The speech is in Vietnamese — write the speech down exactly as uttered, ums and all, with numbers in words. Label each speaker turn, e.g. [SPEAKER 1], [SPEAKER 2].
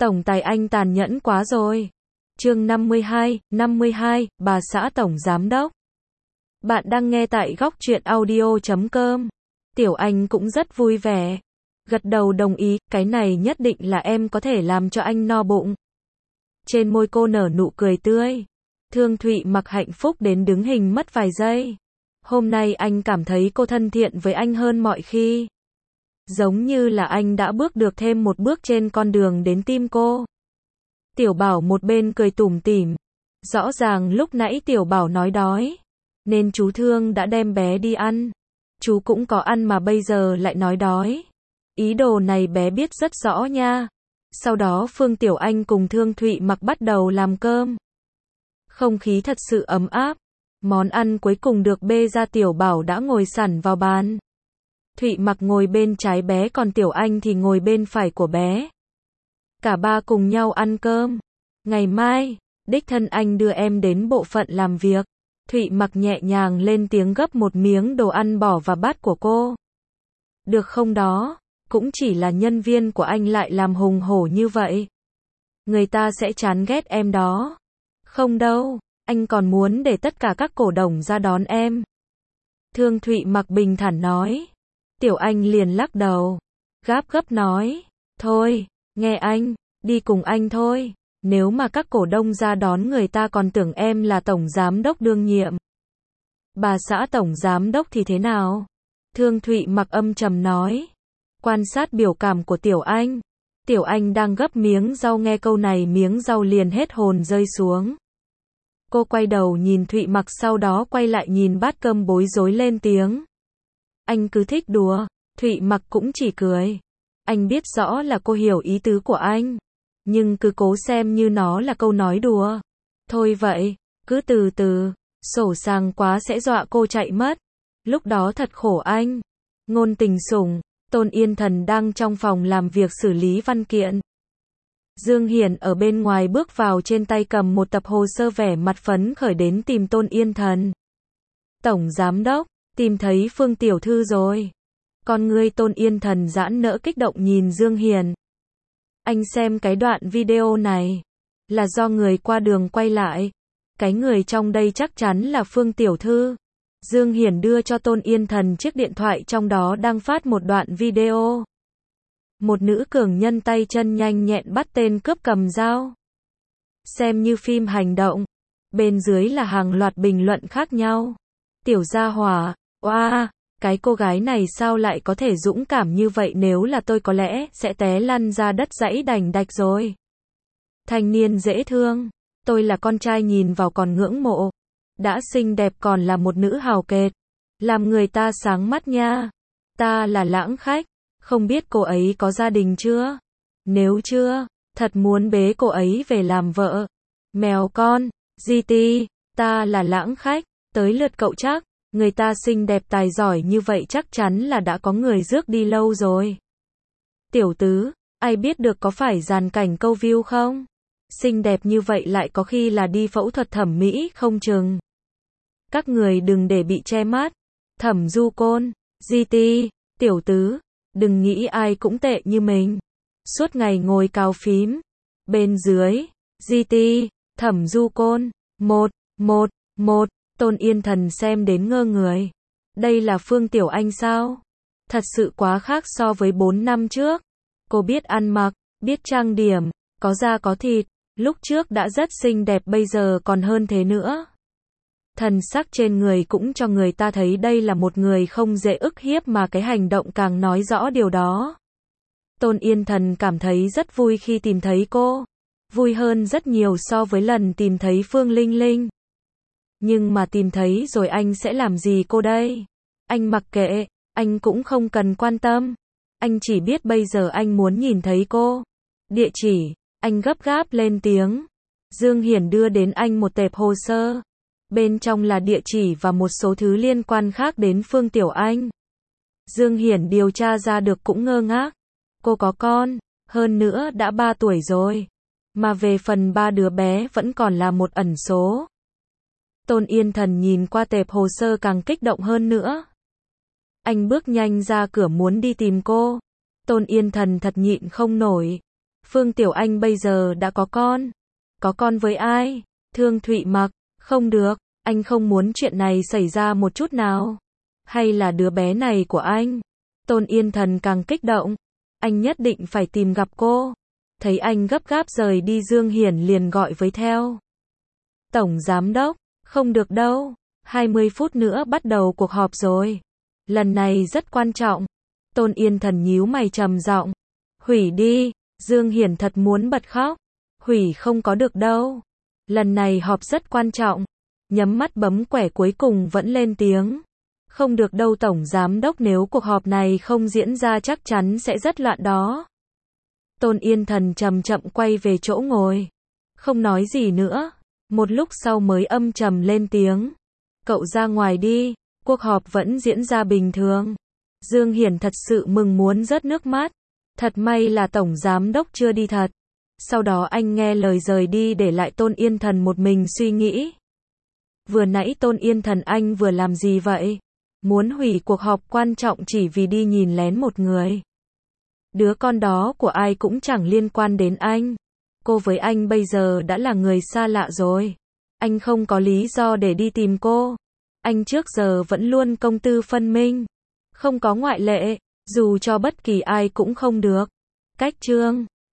[SPEAKER 1] Tổng tài anh tàn nhẫn quá rồi. Chương năm mươi hai, năm mươi hai, bà xã tổng giám đốc. Bạn đang nghe tại góc truyện audio chấm com. Tiểu Anh cũng rất vui vẻ. Gật đầu đồng ý, cái này nhất định là em có thể làm cho anh no bụng. Trên môi cô nở nụ cười tươi. Thương Thụy Mặc hạnh phúc đến đứng hình mất vài giây. Hôm nay anh cảm thấy cô thân thiện với anh hơn mọi khi. Giống như là anh đã bước được thêm một bước trên con đường đến tim cô. Tiểu Bảo một bên cười tủm tỉm. Rõ ràng lúc nãy Tiểu Bảo nói đói, nên chú Thương đã đem bé đi ăn. Chú cũng có ăn mà bây giờ lại nói đói. Ý đồ này bé biết rất rõ nha. Sau đó Phương Tiểu Anh cùng Thương Thụy Mặc bắt đầu làm cơm. Không khí thật sự ấm áp. Món ăn cuối cùng được bê ra, Tiểu Bảo đã ngồi sẵn vào bàn. Thụy Mặc ngồi bên trái bé, còn Tiểu Anh thì ngồi bên phải của bé. Cả ba cùng nhau ăn cơm. Ngày mai, đích thân anh đưa em đến bộ phận làm việc. Thụy Mặc nhẹ nhàng lên tiếng gấp một miếng đồ ăn bỏ vào bát của cô. Được không đó, cũng chỉ là nhân viên của anh lại làm hùng hổ như vậy. Người ta sẽ chán ghét em đó. Không đâu, anh còn muốn để tất cả các cổ đông ra đón em. Thương Thụy Mặc bình thản nói. Tiểu Anh liền lắc đầu. Gáp gấp nói. Thôi, nghe anh, đi cùng anh thôi. Nếu mà các cổ đông ra đón người ta còn tưởng em là tổng giám đốc đương nhiệm. Bà xã tổng giám đốc thì thế nào? Thương Thụy Mặc âm trầm nói. Quan sát biểu cảm của Tiểu Anh. Tiểu Anh đang gấp miếng rau, nghe câu này miếng rau liền hết hồn rơi xuống. Cô quay đầu nhìn Thụy Mặc, sau đó quay lại nhìn bát cơm bối rối lên tiếng. Anh cứ thích đùa. Thụy Mặc cũng chỉ cười. Anh biết rõ là cô hiểu ý tứ của anh, nhưng cứ cố xem như nó là câu nói đùa. Thôi vậy, cứ từ từ, sổ sàng quá sẽ dọa cô chạy mất. Lúc đó thật khổ anh. Ngôn Tình Sủng, Tôn Yên Thần đang trong phòng làm việc xử lý văn kiện. Dương Hiển ở bên ngoài bước vào, trên tay cầm một tập hồ sơ, vẻ mặt phấn khởi đến tìm Tôn Yên Thần. Tổng giám đốc, tìm thấy Phương tiểu thư rồi. Con ngươi Tôn Yên Thần giãn nỡ kích động nhìn Dương Hiển. Anh xem cái đoạn video này, là do người qua đường quay lại. Cái người trong đây chắc chắn là Phương tiểu thư. Dương Hiển đưa cho Tôn Yên Thần chiếc điện thoại, trong đó đang phát một đoạn video. Một nữ cường nhân tay chân nhanh nhẹn bắt tên cướp cầm dao. Xem như phim hành động. Bên dưới là hàng loạt bình luận khác nhau. Tiểu gia hỏa, oa, cái cô gái này sao lại có thể dũng cảm như vậy, nếu là tôi có lẽ sẽ té lăn ra đất dãy đành đạch rồi. Thanh niên dễ thương, tôi là con trai nhìn vào còn ngưỡng mộ. Đã xinh đẹp còn là một nữ hào kiệt. Làm người ta sáng mắt nha. Ta là Lãng Khách. Không biết cô ấy có gia đình chưa? Nếu chưa, thật muốn bế cô ấy về làm vợ. Mèo con, giê tê, ta là Lãng Khách. Tới lượt cậu chắc. Người ta xinh đẹp tài giỏi như vậy chắc chắn là đã có người rước đi lâu rồi. Tiểu tứ, ai biết được có phải dàn cảnh câu view không? Xinh đẹp như vậy lại có khi là đi phẫu thuật thẩm mỹ không chừng. Các người đừng để bị che mắt. Thẩm Du Côn, giê tê, tiểu tứ, đừng nghĩ ai cũng tệ như mình. Suốt ngày ngồi cào phím. Bên dưới, giê tê, Thẩm Du Côn, một, một, một, Tôn Yên Thần xem đến ngơ người. Đây là Phương Tiểu Anh sao? Thật sự quá khác so với bốn năm trước. Cô biết ăn mặc, biết trang điểm, có da có thịt. Lúc trước đã rất xinh đẹp, bây giờ còn hơn thế nữa. Thần sắc trên người cũng cho người ta thấy đây là một người không dễ ức hiếp, mà cái hành động càng nói rõ điều đó. Tôn Yên Thần cảm thấy rất vui khi tìm thấy cô. Vui hơn rất nhiều so với lần tìm thấy Phương Linh Linh. Nhưng mà tìm thấy rồi anh sẽ làm gì cô đây? Anh mặc kệ, anh cũng không cần quan tâm. Anh chỉ biết bây giờ anh muốn nhìn thấy cô. Địa chỉ, anh gấp gáp lên tiếng. Dương Hiển đưa đến anh một tệp hồ sơ. Bên trong là địa chỉ và một số thứ liên quan khác đến Phương Tiểu Anh. Dương Hiển điều tra ra được cũng ngơ ngác. Cô có con, hơn nữa đã ba tuổi rồi. Mà về phần ba đứa bé vẫn còn là một ẩn số. Tôn Yên Thần nhìn qua tệp hồ sơ càng kích động hơn nữa. Anh bước nhanh ra cửa muốn đi tìm cô. Tôn Yên Thần thật nhịn không nổi. Phương Tiểu Anh bây giờ đã có con. Có con với ai? Thương Thụy Mặc. Không được, anh không muốn chuyện này xảy ra một chút nào. Hay là đứa bé này của anh? Tôn Yên Thần càng kích động. Anh nhất định phải tìm gặp cô. Thấy anh gấp gáp rời đi, Dương Hiển liền gọi với theo. Tổng Giám Đốc, không được đâu. hai mươi phút nữa bắt đầu cuộc họp rồi. Lần này rất quan trọng. Tôn Yên Thần nhíu mày trầm giọng. Hủy đi. Dương Hiển thật muốn bật khóc. Hủy không có được đâu. Lần này họp rất quan trọng. Nhắm mắt bấm quẻ cuối cùng vẫn lên tiếng. Không được đâu Tổng Giám Đốc, nếu cuộc họp này không diễn ra chắc chắn sẽ rất loạn đó. Tôn Yên Thần chậm chậm quay về chỗ ngồi. Không nói gì nữa. Một lúc sau mới âm trầm lên tiếng. Cậu ra ngoài đi, cuộc họp vẫn diễn ra bình thường. Dương Hiển thật sự mừng muốn rớt nước mắt. Thật may là Tổng Giám Đốc chưa đi thật. Sau đó anh nghe lời rời đi để lại Tôn Yên Thần một mình suy nghĩ. Vừa nãy Tôn Yên Thần anh vừa làm gì vậy? Muốn hủy cuộc họp quan trọng chỉ vì đi nhìn lén một người. Đứa con đó của ai cũng chẳng liên quan đến anh. Cô với anh bây giờ đã là người xa lạ rồi. Anh không có lý do để đi tìm cô. Anh trước giờ vẫn luôn công tư phân minh. Không có ngoại lệ, dù cho bất kỳ ai cũng không được. Cách chương